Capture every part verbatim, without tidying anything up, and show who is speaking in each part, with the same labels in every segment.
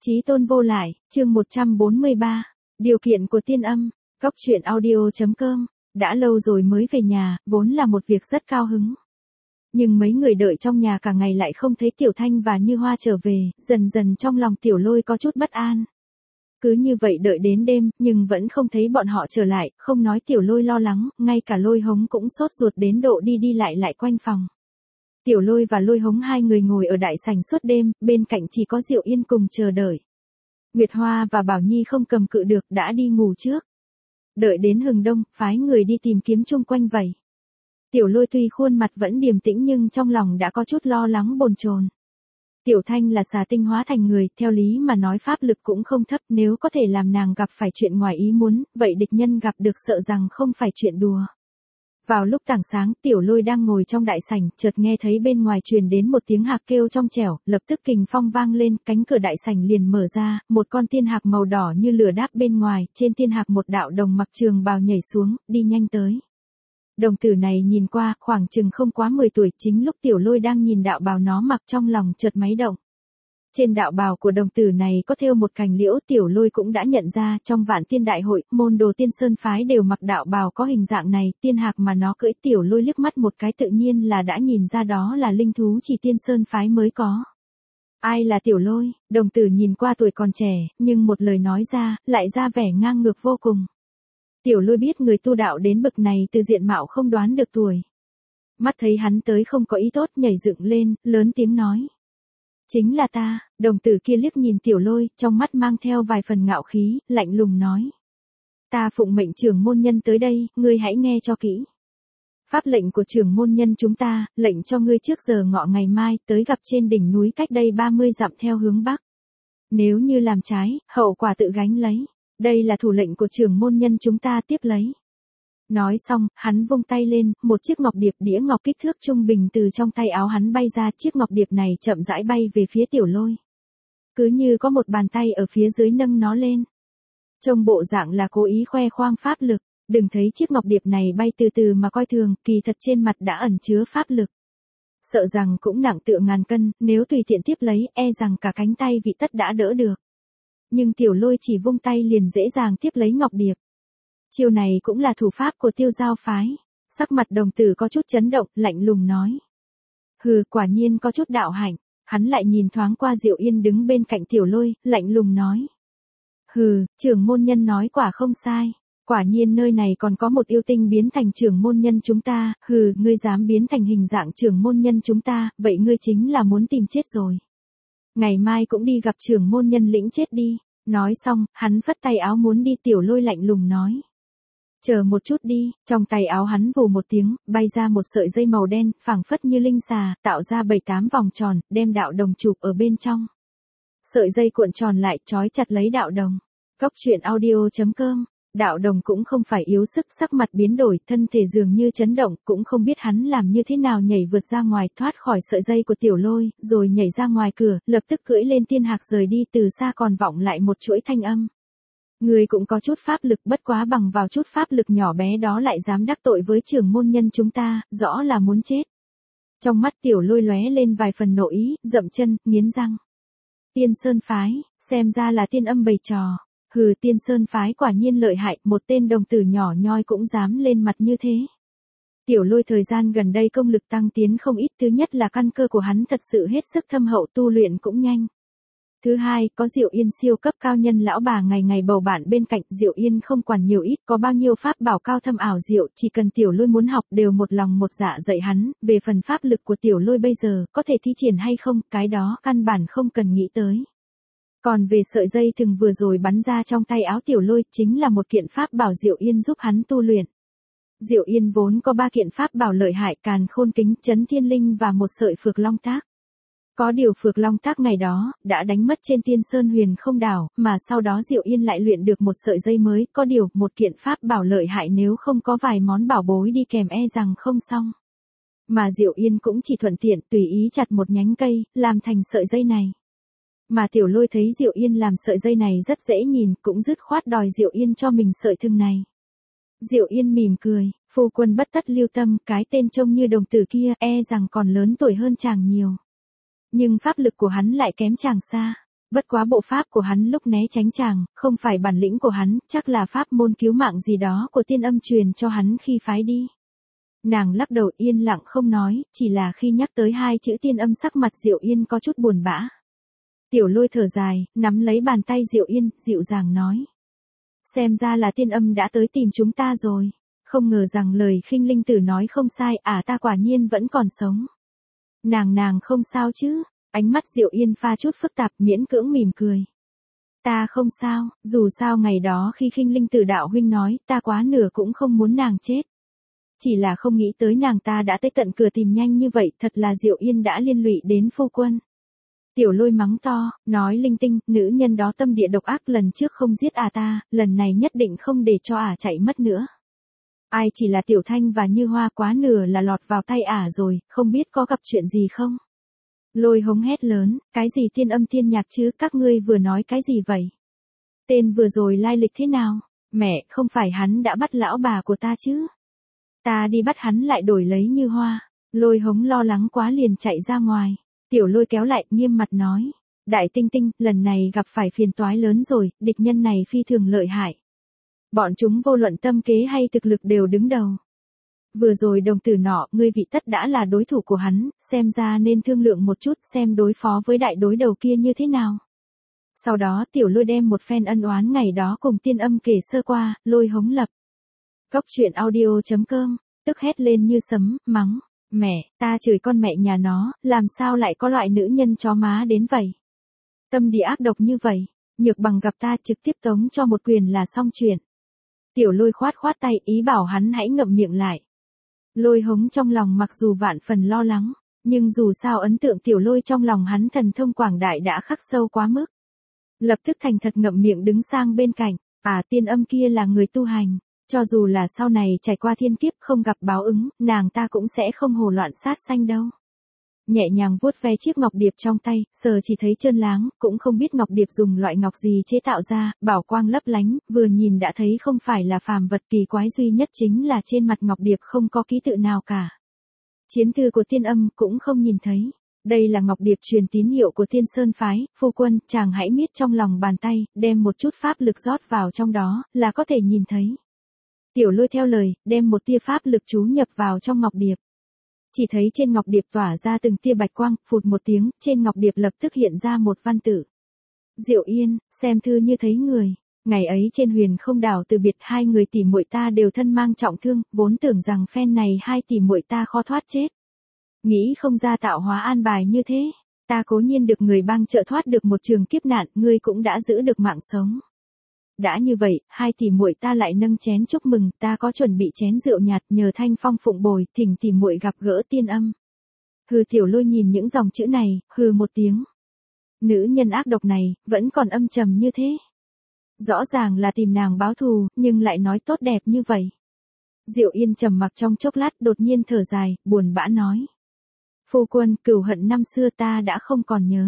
Speaker 1: Chí tôn vô lại, chương một trăm bốn mươi ba. Điều kiện của tiên âm. Góc truyện audio.com. Đã lâu rồi mới về nhà, vốn là một việc rất cao hứng. Nhưng mấy người đợi trong nhà cả ngày lại không thấy Tiểu Thanh và Như Hoa trở về, dần dần trong lòng Tiểu Lôi có chút bất an. Cứ như vậy đợi đến đêm, nhưng vẫn không thấy bọn họ trở lại, không nói Tiểu Lôi lo lắng, ngay cả Lôi Hống cũng sốt ruột đến độ đi đi lại lại quanh phòng. Tiểu Lôi và Lôi Hống hai người ngồi ở đại sảnh suốt đêm, bên cạnh chỉ có Diệu Yên cùng chờ đợi. Nguyệt Hoa và Bảo Nhi không cầm cự được đã đi ngủ trước. Đợi đến hừng đông, phái người đi tìm kiếm chung quanh vậy. Tiểu Lôi tuy khuôn mặt vẫn điềm tĩnh nhưng trong lòng đã có chút lo lắng bồn chồn. Tiểu Thanh là xà tinh hóa thành người, theo lý mà nói pháp lực cũng không thấp, nếu có thể làm nàng gặp phải chuyện ngoài ý muốn, vậy địch nhân gặp được sợ rằng không phải chuyện đùa. Vào lúc tảng sáng, Tiểu Lôi đang ngồi trong đại sảnh, chợt nghe thấy bên ngoài truyền đến một tiếng hạc kêu trong trẻo, lập tức kình phong vang lên, cánh cửa đại sảnh liền mở ra, một con tiên hạc màu đỏ như lửa đáp bên ngoài, trên tiên hạc một đạo đồng mặc trường bào nhảy xuống, đi nhanh tới. Đồng tử này nhìn qua, khoảng chừng không quá mười tuổi, chính lúc Tiểu Lôi đang nhìn đạo bào nó mặc trong lòng chợt máy động. Trên đạo bào của đồng tử này có thêu một cành liễu, Tiểu Lôi cũng đã nhận ra, trong Vạn Tiên Đại Hội, môn đồ Tiên Sơn phái đều mặc đạo bào có hình dạng này, tiên hạc mà nó cưỡi, Tiểu Lôi liếc mắt một cái tự nhiên là đã nhìn ra đó là linh thú chỉ Tiên Sơn phái mới có. Ai là Tiểu Lôi? Đồng tử nhìn qua tuổi còn trẻ, nhưng một lời nói ra, lại ra vẻ ngang ngược vô cùng. Tiểu Lôi biết người tu đạo đến bậc này từ diện mạo không đoán được tuổi. Mắt thấy hắn tới không có ý tốt, nhảy dựng lên, lớn tiếng nói. Chính là ta. Đồng tử kia liếc nhìn Tiểu Lôi, trong mắt mang theo vài phần ngạo khí, lạnh lùng nói. Ta phụng mệnh trưởng môn nhân tới đây, ngươi hãy nghe cho kỹ. Pháp lệnh của trưởng môn nhân chúng ta, lệnh cho ngươi trước giờ ngọ ngày mai, tới gặp trên đỉnh núi cách đây ba mươi dặm theo hướng bắc. Nếu như làm trái, hậu quả tự gánh lấy. Đây là thủ lệnh của trưởng môn nhân chúng ta, tiếp lấy. Nói xong, hắn vung tay lên, một chiếc ngọc điệp đĩa ngọc kích thước trung bình từ trong tay áo hắn bay ra, chiếc ngọc điệp này chậm rãi bay về phía Tiểu Lôi. Cứ như có một bàn tay ở phía dưới nâng nó lên. Trông bộ dạng là cố ý khoe khoang pháp lực, đừng thấy chiếc ngọc điệp này bay từ từ mà coi thường, kỳ thật trên mặt đã ẩn chứa pháp lực. Sợ rằng cũng nặng tựa ngàn cân, nếu tùy tiện tiếp lấy, e rằng cả cánh tay vị tất đã đỡ được. Nhưng Tiểu Lôi chỉ vung tay liền dễ dàng tiếp lấy ngọc điệp. Chiêu này cũng là thủ pháp của Tiêu Giao phái. Sắc mặt đồng tử có chút chấn động, lạnh lùng nói. Hừ, quả nhiên có chút đạo hạnh. Hắn lại nhìn thoáng qua Diệu Yên đứng bên cạnh Tiểu Lôi, lạnh lùng nói. Hừ, trưởng môn nhân nói quả không sai. Quả nhiên nơi này còn có một yêu tinh biến thành trưởng môn nhân chúng ta. Hừ, ngươi dám biến thành hình dạng trưởng môn nhân chúng ta, vậy ngươi chính là muốn tìm chết rồi. Ngày mai cũng đi gặp trưởng môn nhân lĩnh chết đi. Nói xong, hắn phất tay áo muốn đi. Tiểu Lôi lạnh lùng nói. Chờ một chút đi, trong tay áo hắn vù một tiếng, bay ra một sợi dây màu đen, phảng phất như linh xà, tạo ra bảy tám vòng tròn, đem đạo đồng chụp ở bên trong. Sợi dây cuộn tròn lại, trói chặt lấy đạo đồng. Góc truyện audio.com. Đạo đồng cũng không phải yếu sức, sắc mặt biến đổi, thân thể dường như chấn động, cũng không biết hắn làm như thế nào nhảy vượt ra ngoài, thoát khỏi sợi dây của Tiểu Lôi, rồi nhảy ra ngoài cửa, lập tức cưỡi lên tiên hạc rời đi, từ xa còn vọng lại một chuỗi thanh âm. Người cũng có chút pháp lực, bất quá bằng vào chút pháp lực nhỏ bé đó lại dám đắc tội với trưởng môn nhân chúng ta, rõ là muốn chết. Trong mắt Tiểu Lôi lóe lên vài phần nộ ý, dậm chân, nghiến răng. Tiên Sơn phái, xem ra là tiên âm bày trò. Hừ, Tiên Sơn phái quả nhiên lợi hại, một tên đồng tử nhỏ nhoi cũng dám lên mặt như thế. Tiểu Lôi thời gian gần đây công lực tăng tiến không ít, thứ nhất là căn cơ của hắn thật sự hết sức thâm hậu, tu luyện cũng nhanh. Thứ hai, có Diệu Yên siêu cấp cao nhân lão bà ngày ngày bầu bạn bên cạnh, Diệu Yên không quản nhiều ít, có bao nhiêu pháp bảo cao thâm ảo diệu, chỉ cần Tiểu Lôi muốn học đều một lòng một dạ dạy hắn, về phần pháp lực của Tiểu Lôi bây giờ, có thể thi triển hay không, cái đó căn bản không cần nghĩ tới. Còn về sợi dây thừng vừa rồi bắn ra trong tay áo Tiểu Lôi, chính là một kiện pháp bảo Diệu Yên giúp hắn tu luyện. Diệu Yên vốn có ba kiện pháp bảo lợi hại, Càn Khôn Kính, Chấn Thiên Linh và một sợi Phược Long Tác. Có điều Phược Long Tác ngày đó, đã đánh mất trên Tiên Sơn Huyền Không Đảo, mà sau đó Diệu Yên lại luyện được một sợi dây mới, có điều, một kiện pháp bảo lợi hại nếu không có vài món bảo bối đi kèm e rằng không xong. Mà Diệu Yên cũng chỉ thuận tiện, tùy ý chặt một nhánh cây, làm thành sợi dây này. Mà Tiểu Lôi thấy Diệu Yên làm sợi dây này rất dễ nhìn, cũng dứt khoát đòi Diệu Yên cho mình sợi thừng này. Diệu Yên mỉm cười, phu quân bất tất lưu tâm, cái tên trông như đồng tử kia, e rằng còn lớn tuổi hơn chàng nhiều. Nhưng pháp lực của hắn lại kém chàng xa. Bất quá bộ pháp của hắn lúc né tránh chàng, không phải bản lĩnh của hắn, chắc là pháp môn cứu mạng gì đó của tiên âm truyền cho hắn khi phái đi. Nàng lắc đầu yên lặng không nói, chỉ là khi nhắc tới hai chữ tiên âm sắc mặt Diệu Yên có chút buồn bã. Tiểu Lôi thở dài, nắm lấy bàn tay Diệu Yên, dịu dàng nói. Xem ra là tiên âm đã tới tìm chúng ta rồi. Không ngờ rằng lời Khinh Linh Tử nói không sai, à ta quả nhiên vẫn còn sống. Nàng nàng không sao chứ? Ánh mắt Diệu Yên pha chút phức tạp, miễn cưỡng mỉm cười. Ta không sao, dù sao ngày đó khi Khinh Linh Tử đạo huynh nói, ta quá nửa cũng không muốn nàng chết. Chỉ là không nghĩ tới nàng ta đã tới tận cửa tìm nhanh như vậy, thật là Diệu Yên đã liên lụy đến phu quân. Tiểu Lôi mắng to, nói linh tinh, nữ nhân đó tâm địa độc ác, lần trước không giết à ta, lần này nhất định không để cho ả chạy mất nữa. Ai chỉ là Tiểu Thanh và Như Hoa, quá nửa là lọt vào tay ả rồi, không biết có gặp chuyện gì không? Lôi Hống hét lớn, cái gì tiên âm tiên nhạc chứ, các ngươi vừa nói cái gì vậy? Tên vừa rồi lai lịch thế nào? Mẹ, không phải hắn đã bắt lão bà của ta chứ? Ta đi bắt hắn lại đổi lấy Như Hoa. Lôi Hống lo lắng quá liền chạy ra ngoài. Tiểu Lôi kéo lại, nghiêm mặt nói. Đại Tinh Tinh, lần này gặp phải phiền toái lớn rồi, địch nhân này phi thường lợi hại. Bọn chúng vô luận tâm kế hay thực lực đều đứng đầu. Vừa rồi đồng tử nọ, ngươi vị tất đã là đối thủ của hắn, xem ra nên thương lượng một chút xem đối phó với đại đối đầu kia như thế nào. Sau đó Tiểu Lôi đem một phen ân oán ngày đó cùng tiên âm kể sơ qua, Lôi Hống lập. Góc truyện audio chấm com, tức hét lên như sấm, mắng. Mẹ, ta chửi con mẹ nhà nó, làm sao lại có loại nữ nhân chó má đến vậy? Tâm địa ác độc như vậy, nhược bằng gặp ta trực tiếp tống cho một quyền là xong chuyện. Tiểu Lôi khoát khoát tay, ý bảo hắn hãy ngậm miệng lại. Lôi Hống trong lòng mặc dù vạn phần lo lắng, nhưng dù sao ấn tượng Tiểu Lôi trong lòng hắn thần thông quảng đại đã khắc sâu quá mức. Lập tức thành thật ngậm miệng đứng sang bên cạnh, à tiên âm kia là người tu hành, cho dù là sau này trải qua thiên kiếp không gặp báo ứng, nàng ta cũng sẽ không hồ loạn sát sanh đâu. Nhẹ nhàng vuốt ve chiếc ngọc điệp trong tay, sờ chỉ thấy trơn láng, cũng không biết ngọc điệp dùng loại ngọc gì chế tạo ra, bảo quang lấp lánh, vừa nhìn đã thấy không phải là phàm vật. Kỳ quái duy nhất chính là trên mặt ngọc điệp không có ký tự nào cả. Chiến thư của tiên âm cũng không nhìn thấy. Đây là ngọc điệp truyền tín hiệu của Tiên Sơn phái, phu quân, chàng hãy miết trong lòng bàn tay, đem một chút pháp lực rót vào trong đó, là có thể nhìn thấy. Tiểu Lôi theo lời, đem một tia pháp lực chú nhập vào trong ngọc điệp. Chỉ thấy trên ngọc điệp tỏa ra từng tia bạch quang, phụt một tiếng, trên ngọc điệp lập tức hiện ra một văn tự. Diệu Yên, xem thư như thấy người. Ngày ấy trên Huyền Không đảo từ biệt, hai người tỷ muội ta đều thân mang trọng thương, vốn tưởng rằng phen này hai tỷ muội ta khó thoát chết. Nghĩ không ra tạo hóa an bài như thế. Ta cố nhiên được người bang trợ thoát được một trường kiếp nạn, ngươi cũng đã giữ được mạng sống. Đã như vậy, hai tỷ muội ta lại nâng chén chúc mừng, ta có chuẩn bị chén rượu nhạt, nhờ Thanh Phong phụng bồi, thỉnh tỷ muội gặp gỡ tiên âm. Hừ. Tiểu Lôi nhìn những dòng chữ này, hừ một tiếng. Nữ nhân ác độc này, vẫn còn âm trầm như thế. Rõ ràng là tìm nàng báo thù, nhưng lại nói tốt đẹp như vậy. Diệu Yên trầm mặc trong chốc lát, đột nhiên thở dài, buồn bã nói. Phu quân, cừu hận năm xưa ta đã không còn nhớ.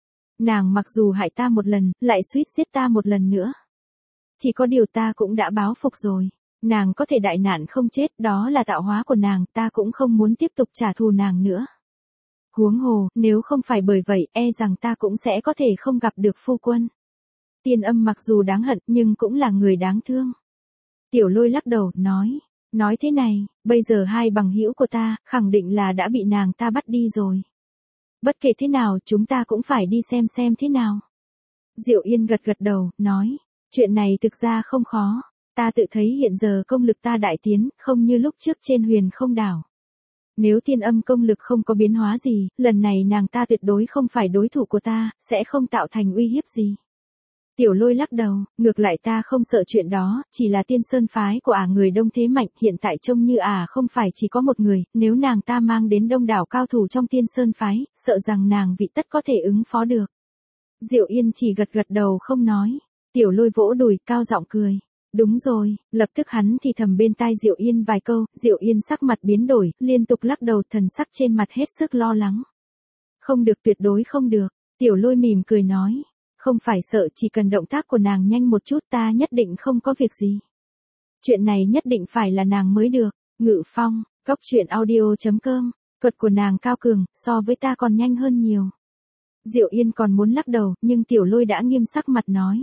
Speaker 1: Nàng mặc dù hại ta một lần, lại suýt giết ta một lần nữa. Chỉ có điều ta cũng đã báo phục rồi. Nàng có thể đại nạn không chết, đó là tạo hóa của nàng, ta cũng không muốn tiếp tục trả thù nàng nữa. Huống hồ, nếu không phải bởi vậy, e rằng ta cũng sẽ có thể không gặp được phu quân. Tiên âm mặc dù đáng hận, nhưng cũng là người đáng thương. Tiểu Lôi lắc đầu, nói. Nói thế này, bây giờ hai bằng hữu của ta, khẳng định là đã bị nàng ta bắt đi rồi. Bất kể thế nào, chúng ta cũng phải đi xem xem thế nào. Diệu Yên gật gật đầu, nói. Chuyện này thực ra không khó. Ta tự thấy hiện giờ công lực ta đại tiến, không như lúc trước trên Huyền Không đảo. Nếu tiên âm công lực không có biến hóa gì, lần này nàng ta tuyệt đối không phải đối thủ của ta, sẽ không tạo thành uy hiếp gì. Tiểu Lôi lắc đầu, ngược lại ta không sợ chuyện đó, chỉ là Tiên Sơn phái của ả người đông thế mạnh, hiện tại trông như ả không phải chỉ có một người, nếu nàng ta mang đến đông đảo cao thủ trong Tiên Sơn phái, sợ rằng nàng vị tất có thể ứng phó được. Diệu Yên chỉ gật gật đầu không nói. Tiểu Lôi vỗ đùi, cao giọng cười. Đúng rồi, lập tức hắn thì thầm bên tai Diệu Yên vài câu, Diệu Yên sắc mặt biến đổi, liên tục lắc đầu, thần sắc trên mặt hết sức lo lắng. Không được, tuyệt đối không được. Tiểu Lôi mỉm cười nói. Không phải sợ, chỉ cần động tác của nàng nhanh một chút ta nhất định không có việc gì. Chuyện này nhất định phải là nàng mới được. Ngự Phong, góc truyện audio chấm com, thuật của nàng cao cường, so với ta còn nhanh hơn nhiều. Diệu Yên còn muốn lắc đầu, nhưng Tiểu Lôi đã nghiêm sắc mặt nói.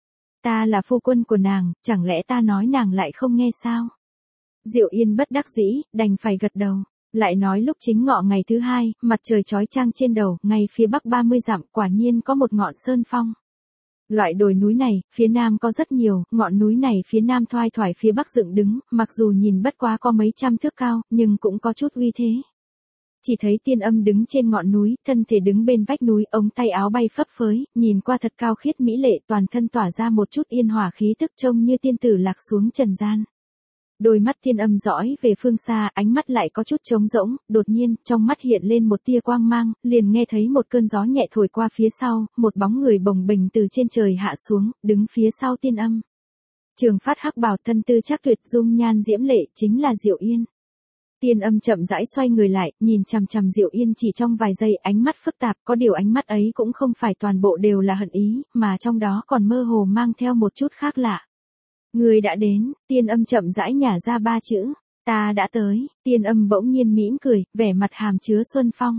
Speaker 1: Ta là phu quân của nàng, chẳng lẽ ta nói nàng lại không nghe sao? Diệu Yên bất đắc dĩ, đành phải gật đầu. Lại nói lúc chính ngọ ngày thứ hai, mặt trời chói chang trên đầu, ngay phía bắc ba mươi dặm, quả nhiên có một ngọn sơn phong. Loại đồi núi này, phía nam có rất nhiều, ngọn núi này phía nam thoai thoải phía bắc dựng đứng, mặc dù nhìn bất quá có mấy trăm thước cao, nhưng cũng có chút uy thế. Chỉ thấy Tiên Âm đứng trên ngọn núi, thân thể đứng bên vách núi, ống tay áo bay phấp phới, nhìn qua thật cao khiết mỹ lệ, toàn thân tỏa ra một chút yên hòa khí tức trông như tiên tử lạc xuống trần gian. Đôi mắt Tiên Âm dõi về phương xa, ánh mắt lại có chút trống rỗng, đột nhiên, trong mắt hiện lên một tia quang mang, liền nghe thấy một cơn gió nhẹ thổi qua phía sau, một bóng người bồng bềnh từ trên trời hạ xuống, đứng phía sau Tiên Âm. Trường phát hắc bào, thân tư chắc tuyệt, dung nhan diễm lệ, chính là Diệu Yên. Tiên Âm chậm rãi xoay người lại, nhìn chằm chằm Diệu Yên chỉ trong vài giây, ánh mắt phức tạp, có điều ánh mắt ấy cũng không phải toàn bộ đều là hận ý, mà trong đó còn mơ hồ mang theo một chút khác lạ. Người đã đến, Tiên Âm chậm rãi nhả ra ba chữ, ta đã tới. Tiên Âm bỗng nhiên mỉm cười, vẻ mặt hàm chứa xuân phong.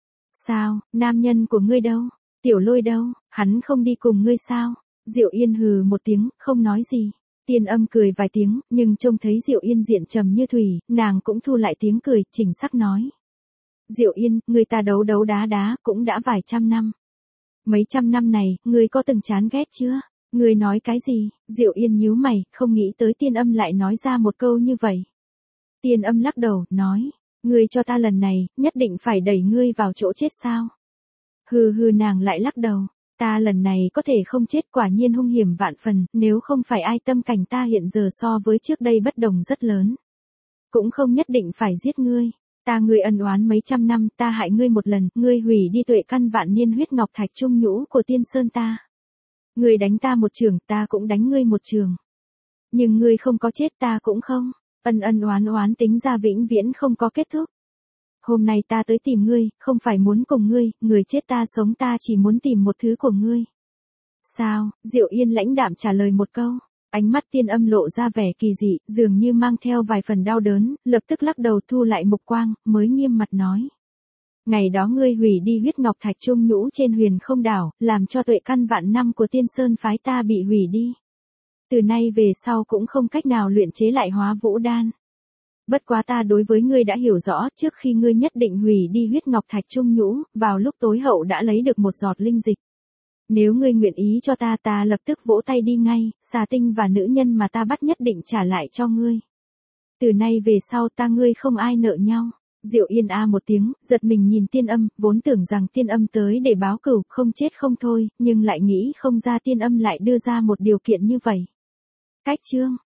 Speaker 1: Sao, nam nhân của ngươi đâu? Tiểu Lôi đâu, hắn không đi cùng ngươi sao? Diệu Yên hừ một tiếng, không nói gì. Tiên Âm cười vài tiếng, nhưng trông thấy Diệu Yên diện trầm như thủy, nàng cũng thu lại tiếng cười, chỉnh sắc nói. Diệu Yên, người ta đấu đấu đá đá, cũng đã vài trăm năm. Mấy trăm năm này, ngươi có từng chán ghét chưa? Ngươi nói cái gì? Diệu Yên nhíu mày, không nghĩ tới Tiên Âm lại nói ra một câu như vậy. Tiên Âm lắc đầu, nói, ngươi cho ta lần này, nhất định phải đẩy ngươi vào chỗ chết sao? Hừ hừ, nàng lại lắc đầu, ta lần này có thể không chết, quả nhiên hung hiểm vạn phần, nếu không phải ai tâm cảnh ta hiện giờ so với trước đây bất đồng rất lớn. Cũng không nhất định phải giết ngươi. Ta ngươi ân oán mấy trăm năm, ta hại ngươi một lần, ngươi hủy đi tuệ căn vạn niên huyết ngọc thạch trung nhũ của Tiên Sơn ta. Ngươi đánh ta một trường, ta cũng đánh ngươi một trường. Nhưng ngươi không có chết, ta cũng không. Ân ân oán oán tính ra vĩnh viễn không có kết thúc. Hôm nay ta tới tìm ngươi, không phải muốn cùng ngươi, người chết ta sống, ta chỉ muốn tìm một thứ của ngươi. Sao? Diệu Yên lãnh đạm trả lời một câu. Ánh mắt Tiên Âm lộ ra vẻ kỳ dị, dường như mang theo vài phần đau đớn, lập tức lắc đầu thu lại mục quang, mới nghiêm mặt nói. Ngày đó ngươi hủy đi huyết ngọc thạch trung nhũ trên huyền không đảo, làm cho tuệ căn vạn năm của Tiên Sơn phái ta bị hủy đi. Từ nay về sau cũng không cách nào luyện chế lại hóa vũ đan. Bất quá ta đối với ngươi đã hiểu rõ, trước khi ngươi nhất định hủy đi huyết ngọc thạch trung nhũ, vào lúc tối hậu đã lấy được một giọt linh dịch. Nếu ngươi nguyện ý cho ta, ta lập tức vỗ tay đi ngay, xà tinh và nữ nhân mà ta bắt nhất định trả lại cho ngươi. Từ nay về sau ta ngươi không ai nợ nhau. Diệu Yên a một tiếng, giật mình nhìn Tiên Âm, vốn tưởng rằng Tiên Âm tới để báo cửu, không chết không thôi, nhưng lại nghĩ không ra Tiên Âm lại đưa ra một điều kiện như vậy. Cách chương